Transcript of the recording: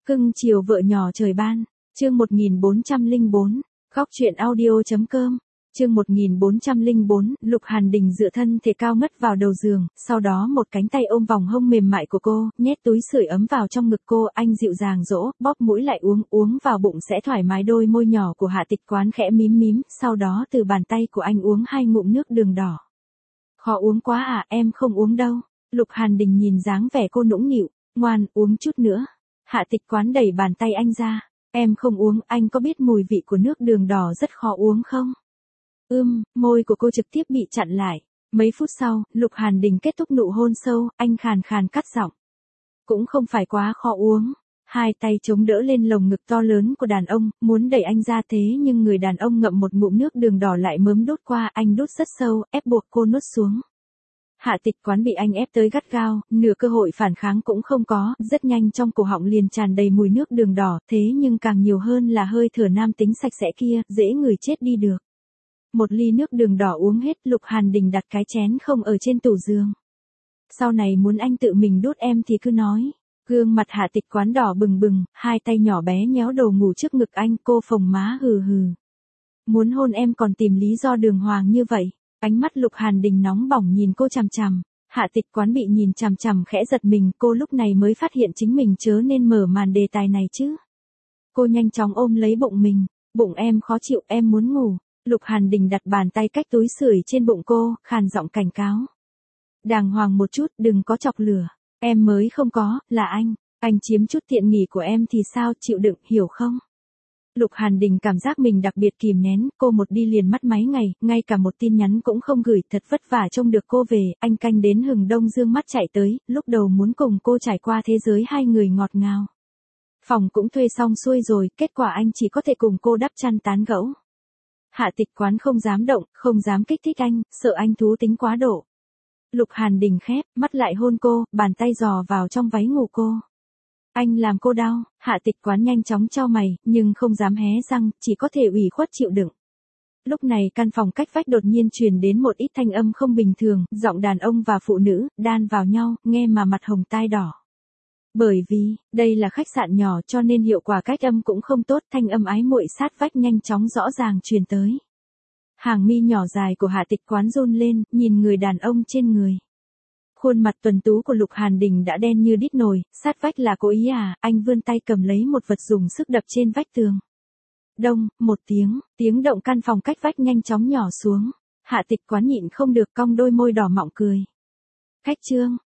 Cưng chiều vợ nhỏ trời ban, chương 1404, góc truyện audio.com, chương 1404, Lục Hàn Đình dựa thân thể cao ngất vào đầu giường, sau đó một cánh tay ôm vòng hông mềm mại của cô, nhét túi sưởi ấm vào trong ngực cô, anh dịu dàng dỗ, bóp mũi lại uống vào bụng sẽ thoải mái. Đôi môi nhỏ của Hạ Tịch Quán khẽ mím, sau đó từ bàn tay của anh uống 2 ngụm nước đường đỏ. Khó uống quá à, em không uống đâu. Lục Hàn Đình nhìn dáng vẻ cô nũng nịu, ngoan, uống chút nữa. Hạ Tịch Quán đẩy bàn tay anh ra, em không uống, anh có biết mùi vị của nước đường đỏ rất khó uống không? Môi của cô trực tiếp bị chặn lại. Mấy phút sau, Lục Hàn Đình kết thúc nụ hôn sâu, anh khàn khàn cắt giọng. Cũng không phải quá khó uống. Hai tay chống đỡ lên lồng ngực to lớn của đàn ông, muốn đẩy anh ra thế nhưng người đàn ông ngậm một ngụm nước đường đỏ lại mớm đút qua, anh đút rất sâu, ép buộc cô nuốt xuống. Hạ Tịch Quán bị anh ép tới gắt gao, nửa cơ hội phản kháng cũng không có, rất nhanh trong cổ họng liền tràn đầy mùi nước đường đỏ, thế nhưng càng nhiều hơn là hơi thở nam tính sạch sẽ kia, dễ người chết đi được. Một ly nước đường đỏ uống hết, Lục Hàn Đình đặt cái chén không ở trên tủ giường. Sau này muốn anh tự mình đút em thì cứ nói. Gương mặt Hạ Tịch Quán đỏ bừng, hai tay nhỏ bé nhéo đầu ngủ trước ngực anh, cô phồng má hừ. Muốn hôn em còn tìm lý do đường hoàng như vậy. Ánh mắt Lục Hàn Đình nóng bỏng nhìn cô chằm chằm. Hạ Tịch Quán bị nhìn chằm chằm khẽ giật mình, cô lúc này mới phát hiện chính mình chớ nên mở màn đề tài này chứ. Cô nhanh chóng ôm lấy bụng mình, bụng em khó chịu, em muốn ngủ. Lục Hàn Đình đặt bàn tay cách túi sưởi trên bụng cô, khàn giọng cảnh cáo. Đàng hoàng một chút, đừng có chọc lửa. Em mới không có, là anh chiếm chút tiện nghỉ của em thì sao, chịu đựng, hiểu không? Lục Hàn Đình cảm giác mình đặc biệt kìm nén, cô một đi liền mất mấy ngày, ngay cả một tin nhắn cũng không gửi, thật vất vả trông được cô về, anh canh đến hừng đông dương mắt chạy tới, lúc đầu muốn cùng cô trải qua thế giới hai người ngọt ngào. Phòng cũng thuê xong xuôi rồi, kết quả anh chỉ có thể cùng cô đắp chăn tán gẫu. Hạ Tịch Quán không dám động, không dám kích thích anh, sợ anh thú tính quá độ. Lục Hàn Đình khép, mắt lại hôn cô, bàn tay dò vào trong váy ngủ cô. Anh làm cô đau, Hạ Tịch Quán nhanh chóng chau mày, nhưng không dám hé răng, chỉ có thể ủy khuất chịu đựng. Lúc này căn phòng cách vách đột nhiên truyền đến một ít thanh âm không bình thường, giọng đàn ông và phụ nữ, đan vào nhau, nghe mà mặt hồng tai đỏ. Bởi vì, đây là khách sạn nhỏ cho nên hiệu quả cách âm cũng không tốt, thanh âm ái muội sát vách nhanh chóng rõ ràng truyền tới. Hàng mi nhỏ dài của Hạ Tịch Quán run lên, nhìn người đàn ông trên người. Khuôn mặt tuấn tú của Lục Hàn Đình đã đen như đít nồi, sát vách là cố ý à, anh vươn tay cầm lấy một vật dùng sức đập trên vách tường. Đông, một tiếng động căn phòng cách vách nhanh chóng nhỏ xuống. Hạ Tịch Quán nhịn không được cong đôi môi đỏ mọng cười. Cách chương,